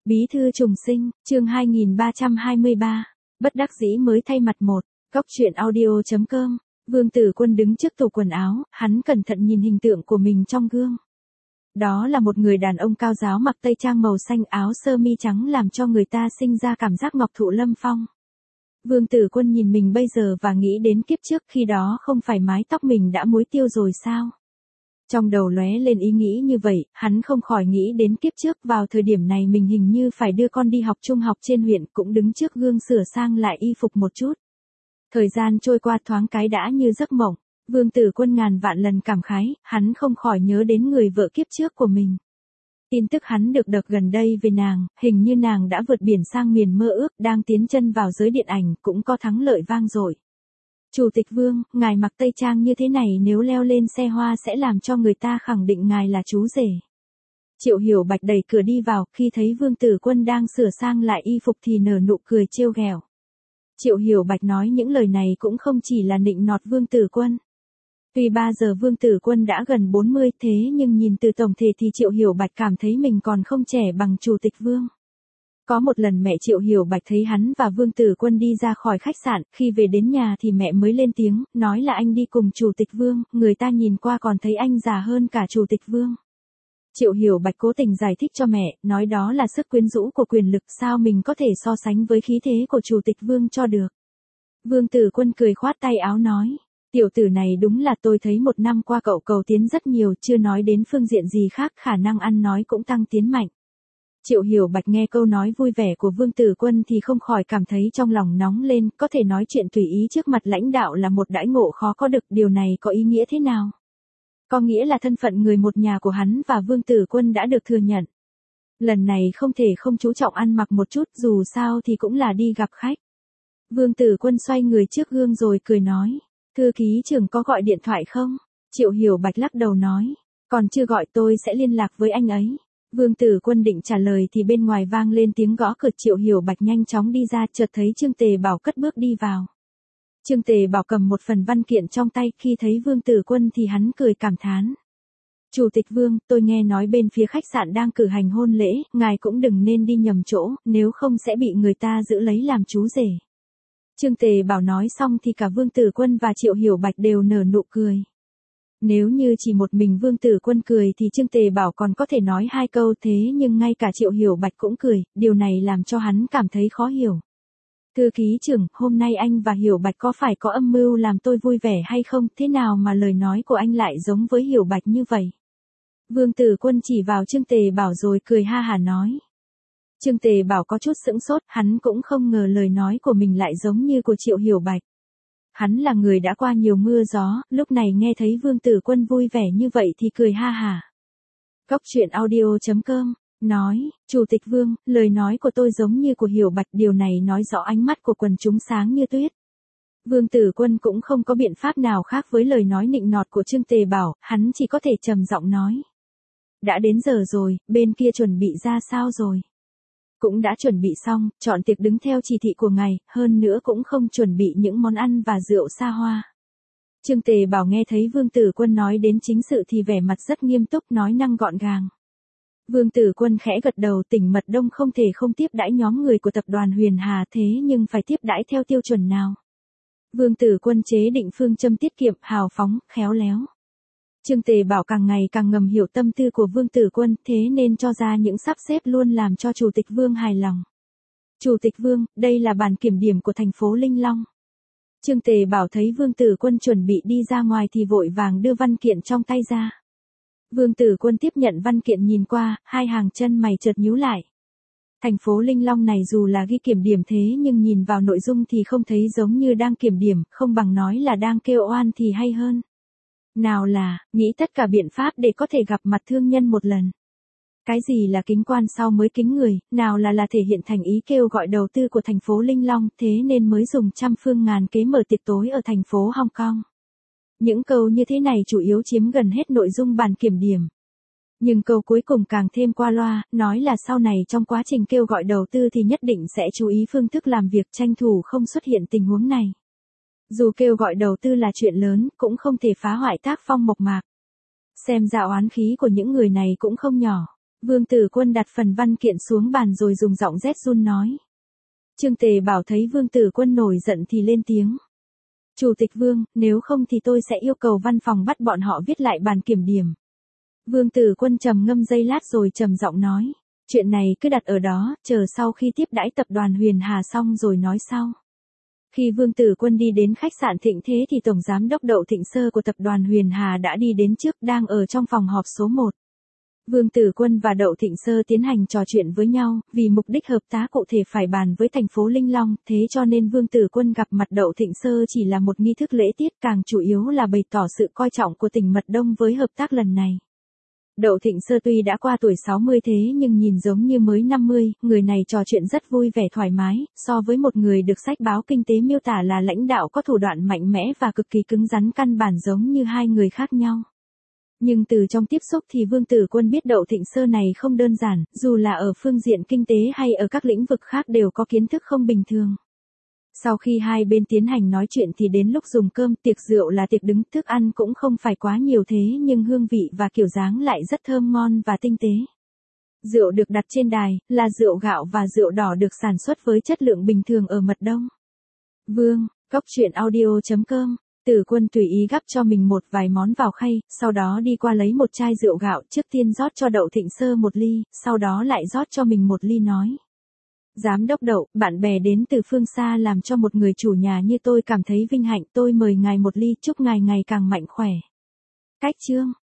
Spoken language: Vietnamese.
Bí thư trùng sinh, chương 2323. Bất đắc dĩ mới thay mặt một. Góc truyện audio.com. Vương Tử Quân đứng trước tủ quần áo, hắn cẩn thận nhìn hình tượng của mình trong gương. Đó là một người đàn ông cao ráo mặc tây trang màu xanh, áo sơ mi trắng làm cho người ta sinh ra cảm giác ngọc thụ lâm phong. Vương Tử Quân nhìn mình bây giờ và nghĩ đến kiếp trước, khi đó không phải mái tóc mình đã muối tiêu rồi sao? Trong đầu lóe lên ý nghĩ như vậy, hắn không khỏi nghĩ đến kiếp trước, vào thời điểm này mình hình như phải đưa con đi học trung học trên huyện, cũng đứng trước gương sửa sang lại y phục một chút. Thời gian trôi qua thoáng cái đã như giấc mộng, Vương Tử Quân ngàn vạn lần cảm khái, hắn không khỏi nhớ đến người vợ kiếp trước của mình. Tin tức hắn được đợt gần đây về nàng, hình như nàng đã vượt biển sang miền mơ ước, đang tiến chân vào giới điện ảnh, cũng có thắng lợi vang dội. Chủ tịch Vương, ngài mặc tây trang như thế này nếu leo lên xe hoa sẽ làm cho người ta khẳng định ngài là chú rể. Triệu Hiểu Bạch đẩy cửa đi vào, khi thấy Vương Tử Quân đang sửa sang lại y phục thì nở nụ cười trêu ghẹo. Triệu Hiểu Bạch nói những lời này cũng không chỉ là nịnh nọt Vương Tử Quân. Tuy 3 giờ Vương Tử Quân đã gần 40, thế nhưng nhìn từ tổng thể thì Triệu Hiểu Bạch cảm thấy mình còn không trẻ bằng Chủ tịch Vương. Có một lần mẹ Triệu Hiểu Bạch thấy hắn và Vương Tử Quân đi ra khỏi khách sạn, khi về đến nhà thì mẹ mới lên tiếng, nói là anh đi cùng Chủ tịch Vương, người ta nhìn qua còn thấy anh già hơn cả Chủ tịch Vương. Triệu Hiểu Bạch cố tình giải thích cho mẹ, nói đó là sức quyến rũ của quyền lực, sao mình có thể so sánh với khí thế của Chủ tịch Vương cho được. Vương Tử Quân cười khoát tay áo nói, tiểu tử này đúng là tôi thấy một năm qua cậu cầu tiến rất nhiều, chưa nói đến phương diện gì khác, khả năng ăn nói cũng tăng tiến mạnh. Triệu Hiểu Bạch nghe câu nói vui vẻ của Vương Tử Quân thì không khỏi cảm thấy trong lòng nóng lên, có thể nói chuyện tùy ý trước mặt lãnh đạo là một đãi ngộ khó có được, điều này có ý nghĩa thế nào? Có nghĩa là thân phận người một nhà của hắn và Vương Tử Quân đã được thừa nhận. Lần này không thể không chú trọng ăn mặc một chút, dù sao thì cũng là đi gặp khách. Vương Tử Quân xoay người trước gương rồi cười nói, thư ký trưởng có gọi điện thoại không? Triệu Hiểu Bạch lắc đầu nói, còn chưa gọi, tôi sẽ liên lạc với anh ấy. Vương Tử Quân định trả lời thì bên ngoài vang lên tiếng gõ cửa. Triệu Hiểu Bạch nhanh chóng đi ra, chợt thấy Trương Tề Bảo cất bước đi vào. Trương Tề Bảo cầm một phần văn kiện trong tay, khi thấy Vương Tử Quân thì hắn cười cảm thán. Chủ tịch Vương, tôi nghe nói bên phía khách sạn đang cử hành hôn lễ, ngài cũng đừng nên đi nhầm chỗ, nếu không sẽ bị người ta giữ lấy làm chú rể. Trương Tề Bảo nói xong thì cả Vương Tử Quân và Triệu Hiểu Bạch đều nở nụ cười. Nếu như chỉ một mình Vương Tử Quân cười thì Trương Tề Bảo còn có thể nói hai câu, thế nhưng ngay cả Triệu Hiểu Bạch cũng cười, điều này làm cho hắn cảm thấy khó hiểu. Thư ký trưởng, hôm nay anh và Hiểu Bạch có phải có âm mưu làm tôi vui vẻ hay không, thế nào mà lời nói của anh lại giống với Hiểu Bạch như vậy? Vương Tử Quân chỉ vào Trương Tề Bảo rồi cười ha hả nói. Trương Tề Bảo có chút sững sốt, hắn cũng không ngờ lời nói của mình lại giống như của Triệu Hiểu Bạch. Hắn là người đã qua nhiều mưa gió, lúc này nghe thấy Vương Tử Quân vui vẻ như vậy thì cười ha hả. Góc truyện audio.com, nói, Chủ tịch Vương, lời nói của tôi giống như của Hiểu Bạch, điều này nói rõ ánh mắt của quần chúng sáng như tuyết. Vương Tử Quân cũng không có biện pháp nào khác với lời nói nịnh nọt của Trương Tề Bảo, hắn chỉ có thể trầm giọng nói. Đã đến giờ rồi, bên kia chuẩn bị ra sao rồi? Cũng đã chuẩn bị xong, chọn tiệc đứng theo chỉ thị của ngài, hơn nữa cũng không chuẩn bị những món ăn và rượu xa hoa. Trương Tề Bảo nghe thấy Vương Tử Quân nói đến chính sự thì vẻ mặt rất nghiêm túc, nói năng gọn gàng. Vương Tử Quân khẽ gật đầu, tỉnh Mật Đông không thể không tiếp đãi nhóm người của tập đoàn Huyền Hà, thế nhưng phải tiếp đãi theo tiêu chuẩn nào? Vương Tử Quân chế định phương châm tiết kiệm, hào phóng, khéo léo. Trương Tề Bảo càng ngày càng ngầm hiểu tâm tư của Vương Tử Quân, thế nên cho ra những sắp xếp luôn làm cho Chủ tịch Vương hài lòng. Chủ tịch Vương, đây là bản kiểm điểm của thành phố Linh Long. Trương Tề Bảo thấy Vương Tử Quân chuẩn bị đi ra ngoài thì vội vàng đưa văn kiện trong tay ra. Vương Tử Quân tiếp nhận văn kiện nhìn qua, hai hàng chân mày chợt nhíu lại. Thành phố Linh Long này dù là ghi kiểm điểm thế nhưng nhìn vào nội dung thì không thấy giống như đang kiểm điểm, không bằng nói là đang kêu oan thì hay hơn. Nào là, nghĩ tất cả biện pháp để có thể gặp mặt thương nhân một lần. Cái gì là kính quan sau mới kính người, nào là thể hiện thành ý kêu gọi đầu tư của thành phố Linh Long, thế nên mới dùng trăm phương ngàn kế mở tiệc tối ở thành phố Hong Kong. Những câu như thế này chủ yếu chiếm gần hết nội dung bản kiểm điểm. Nhưng câu cuối cùng càng thêm qua loa, nói là sau này trong quá trình kêu gọi đầu tư thì nhất định sẽ chú ý phương thức làm việc, tranh thủ không xuất hiện tình huống này. Dù kêu gọi đầu tư là chuyện lớn, cũng không thể phá hoại tác phong mộc mạc. Xem ra oán khí của những người này cũng không nhỏ. Vương Tử Quân đặt phần văn kiện xuống bàn rồi dùng giọng rét run nói. Trương Tề Bảo thấy Vương Tử Quân nổi giận thì lên tiếng. Chủ tịch Vương, nếu không thì tôi sẽ yêu cầu văn phòng bắt bọn họ viết lại bản kiểm điểm. Vương Tử Quân trầm ngâm giây lát rồi trầm giọng nói. Chuyện này cứ đặt ở đó, chờ sau khi tiếp đãi tập đoàn Huyền Hà xong rồi nói sau. Khi Vương Tử Quân đi đến khách sạn Thịnh Thế thì Tổng Giám đốc Đậu Thịnh Sơ của tập đoàn Huyền Hà đã đi đến trước, đang ở trong phòng họp số 1. Vương Tử Quân và Đậu Thịnh Sơ tiến hành trò chuyện với nhau, vì mục đích hợp tác cụ thể phải bàn với thành phố Linh Long, thế cho nên Vương Tử Quân gặp mặt Đậu Thịnh Sơ chỉ là một nghi thức lễ tiết, càng chủ yếu là bày tỏ sự coi trọng của tỉnh Mật Đông với hợp tác lần này. Đậu Thịnh Sơ tuy đã qua tuổi 60 thế nhưng nhìn giống như mới 50, người này trò chuyện rất vui vẻ thoải mái, so với một người được sách báo kinh tế miêu tả là lãnh đạo có thủ đoạn mạnh mẽ và cực kỳ cứng rắn, căn bản giống như hai người khác nhau. Nhưng từ trong tiếp xúc thì Vương Tử Quân biết Đậu Thịnh Sơ này không đơn giản, dù là ở phương diện kinh tế hay ở các lĩnh vực khác đều có kiến thức không bình thường. Sau khi hai bên tiến hành nói chuyện thì đến lúc dùng cơm, tiệc rượu là tiệc đứng, thức ăn cũng không phải quá nhiều thế nhưng hương vị và kiểu dáng lại rất thơm ngon và tinh tế. Rượu được đặt trên đài, là rượu gạo và rượu đỏ được sản xuất với chất lượng bình thường ở Mật Đông. Vương, coctruyện.audio.com, Tử Quân tùy ý gắp cho mình một vài món vào khay, sau đó đi qua lấy một chai rượu gạo, trước tiên rót cho Đậu Thịnh Sơ một ly, sau đó lại rót cho mình một ly nói. Giám đốc Đậu, bạn bè đến từ phương xa làm cho một người chủ nhà như tôi cảm thấy vinh hạnh, tôi mời ngài một ly, chúc ngài ngày càng mạnh khỏe. Cách chương